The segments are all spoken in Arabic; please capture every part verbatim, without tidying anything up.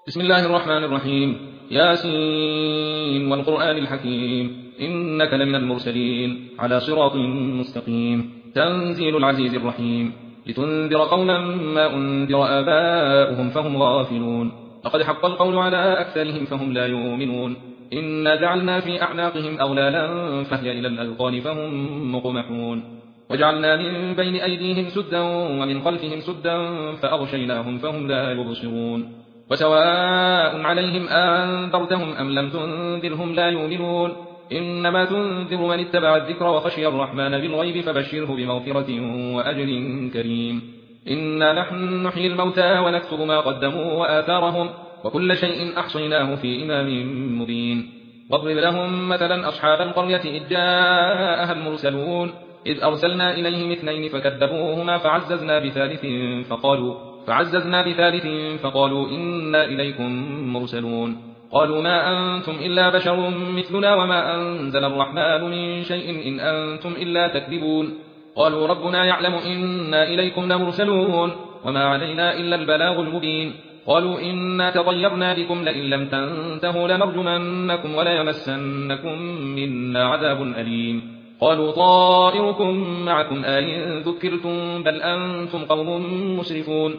بسم الله الرحمن الرحيم. ياسين والقرآن الحكيم إنك لمن المرسلين على صراط مستقيم. تنزيل العزيز الرحيم لتنذر قوما ما أنذر آباؤهم فهم غافلون. لقد حق القول على أكثرهم فهم لا يؤمنون. إنا جعلنا في أعناقهم أغلالا فهي إلى الأذقان فهم مقمحون. وجعلنا من بين أيديهم سدا ومن خلفهم سدا فأغشيناهم فهم لا يبصرون. وسواء عليهم أنذرتهم أم لم تنذرهم لا يؤمنون. إنما تنذر من اتبع الذكر وخشي الرحمن بالغيب فبشره بمغفرة وأجر كريم. إنا نحن نحيي الموتى ونكتب ما قدموا وآثارهم وكل شيء أحصيناه في إمام مبين. واضرب لهم مثلا أصحاب القرية إذ جاءها المرسلون إذ أرسلنا إليهم اثنين فكذبوهما فعززنا بثالث فقالوا فعززنا بثالث فقالوا إنا إليكم مرسلون. قالوا ما أنتم إلا بشر مثلنا وما أنزل الرحمن من شيء إن أنتم إلا تكذبون. قالوا ربنا يعلم إنا إليكم لمرسلون وما علينا إلا البلاغ المبين. قالوا إنا تطيرنا بكم لئن لم تنتهوا لنرجمنكم وليمسنكم منا عذاب أليم. قالوا طائركم معكم أئن ذكرتم بل أنتم قوم مسرفون.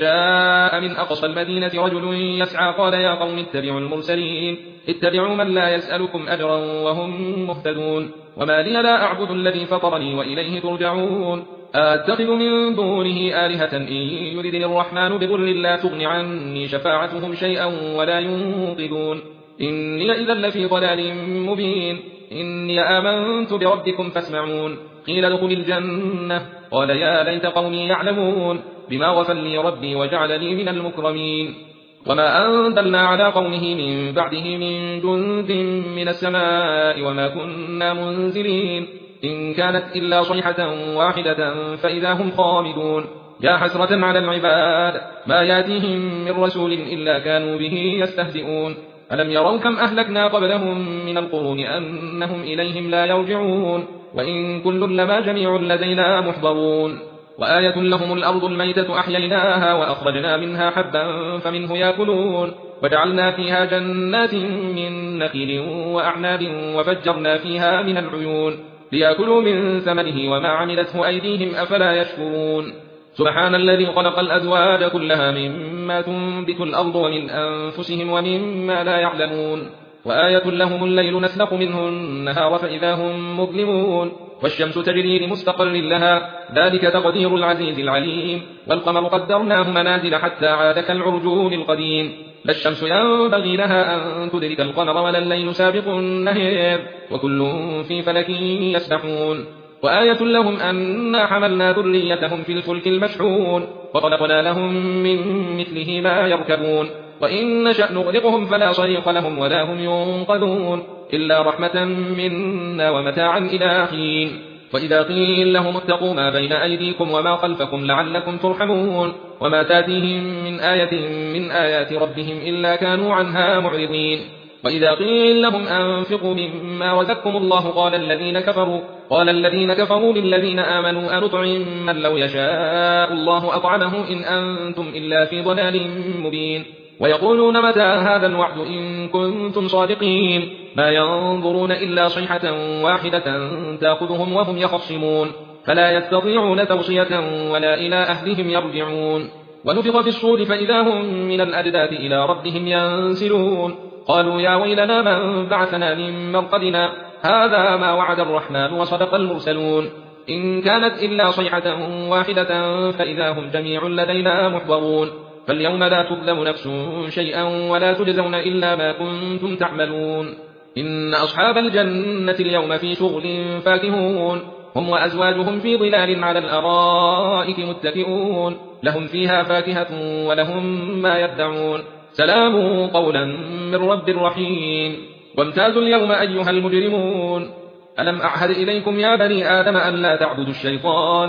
وجاء من أقصى المدينة رجل يسعى قال يا قوم اتبعوا المرسلين اتبعوا من لا يسألكم أجرا وهم مهتدون. وما لي لا أعبد الذي فطرني وإليه ترجعون. أتخذ من دونه آلهة إن يردني الرحمن بضر لا تغن عني شفاعتهم شيئا ولا ينقذون. إني إذا لفي ضلال مبين. إني آمنت بربكم فاسمعون. قيل ادخل الجنة قال يا ليت قومي يعلمون بما غفر لي ربي وجعلني من المكرمين. وما أنزلنا على قومه من بعده من جند من السماء وما كنا منزلين. إن كانت إلا صيحة واحدة فإذا هم خامدون. يا حسرة على العباد ما ياتيهم من رسول إلا كانوا به يستهزئون. ألم يروا كم أهلكنا قبلهم من القرون أنهم إليهم لا يرجعون. وإن كل لما جميع لدينا محضرون. وآية لهم الأرض الميتة أحييناها وأخرجنا منها حبا فمنه يأكلون. وجعلنا فيها جنات من نخيل وأعناب وفجرنا فيها من العيون ليأكلوا من ثمره وما عملته أيديهم أفلا يشكرون. سبحان الذي خلق الأزواج كلها مما تنبت الأرض ومن أنفسهم ومما لا يعلمون. وآية لهم الليل نسلخ منه النهار فإذا هم مظلمون. والشمس تجري لمستقر لها ذلك تقدير العزيز العليم. والقمر قدرناه منازل حتى عاد كالعرجون القديم. لا الشمس ينبغي لها أن تدرك القمر ولا الليل سابق النهار وكل في فلك يسبحون. وآية لهم أنا حملنا ذريتهم في الفلك المشحون وخلقنا لهم من مثله ما يركبون. وإن نشأ نغرقهم فلا صريخ لهم ولا هم ينقذون إلا رحمة منا ومتاعا إلى حين. وإذا قيل لهم اتقوا ما بين أيديكم وما خلفكم لعلكم ترحمون. وما تاتيهم من آية من آيات ربهم إلا كانوا عنها معرضين. وإذا قيل لهم أنفقوا مما رزقكم الله قال الذين كفروا قال الذين كفروا للذين آمنوا أنطعم من لو يشاء الله أطعمه إن أنتم إلا في ضلال مبين. ويقولون متى هذا الوعد إن كنتم صادقين. ما ينظرون إلا صيحة واحدة تأخذهم وهم يخصمون فلا يستطيعون توصية ولا إلى أهلهم يرجعون. ونفخ في الصور فإذا هم من الأجداث إلى ربهم ينسلون. قالوا يا ويلنا من بعثنا من مرقدنا هذا ما وعد الرحمن وصدق المرسلون. إن كانت إلا صيحة واحدة فإذا هم جميع لدينا محضرون. فاليوم لا تظلم نفس شيئا ولا تجزون إلا ما كنتم تعملون. إن أصحاب الجنة اليوم في شغل فاكهون. هم وأزواجهم في ظلال على الأرائك متكئون. لهم فيها فاكهة ولهم ما يدعون. سلام قولا من رب رحيم. وامتازوا اليوم أيها المجرمون. ألم أعهد إليكم يا بني آدم أن لا تعبدوا الشيطان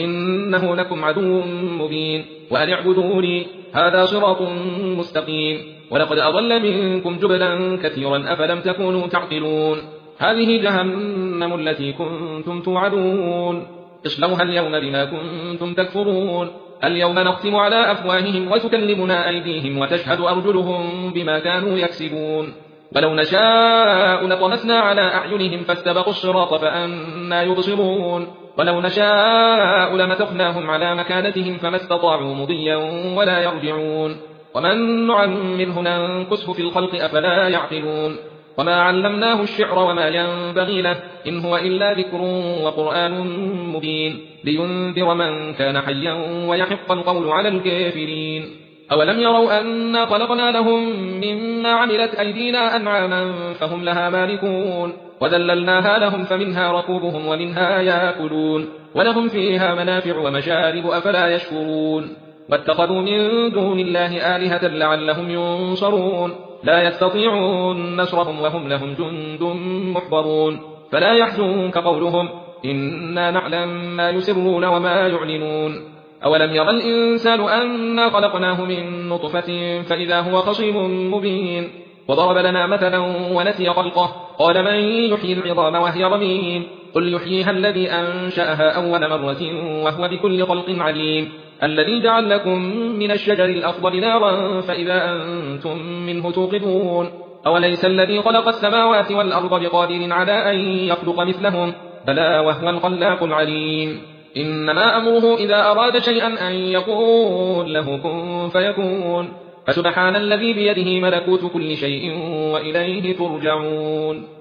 إنه لكم عدو مبين. وأن اعبدوني هذا صراط مستقيم. ولقد أضل منكم جبلا كثيرا أفلم تكونوا تعقلون. هذه جهنم التي كنتم توعدون اصلوها اليوم بما كنتم تكفرون. اليوم نختم على أفواههم وتكلمنا أيديهم وتشهد أرجلهم بما كانوا يكسبون ولو نشاء لطمسنا على أعينهم فاستبقوا الصراط فأنى يبصرون ولو نشاء لمسخناهم على مكانتهم فما استطاعوا مضيا ولا يرجعون ومن نعمره ننكسه في الخلق أفلا يعقلون وما علمناه الشعر وما ينبغي له إن هو إلا ذكر وقرآن مبين لينذر من كان حيا ويحق القول على الكافرين أولم يروا أنا خلقنا لهم مما عملت أيدينا أنعاما فهم لها مالكون وذللناها لهم فمنها ركوبهم ومنها يأكلون ولهم فيها منافع ومشارب أفلا يشكرون واتخذوا من دون الله آلهة لعلهم ينصرون لا يستطيعون نصرهم وهم لهم جند محضرون فلا يحزنك قولهم إنا نعلم ما يسرون وما يعلنون أولم يرى الإنسان أنا خلقناه من نطفة فإذا هو خصيم مبين وضرب لنا مثلا ونسي خلقه قال من يحيي العظام وهي رميم قل يحييها الذي أنشأها أول مرة وهو بكل خلق عليم الذي جعل لكم من الشجر الأخضر نارا فإذا أنتم منه توقدون أوليس الذي خلق السماوات والأرض بقادر على أن يخلق مثلهم بلى وهو الخلاق العليم إنما أمره إذا أراد شيئا أن يقول له كن فيكون فسبحان الذي بيده ملكوت كل شيء وإليه ترجعون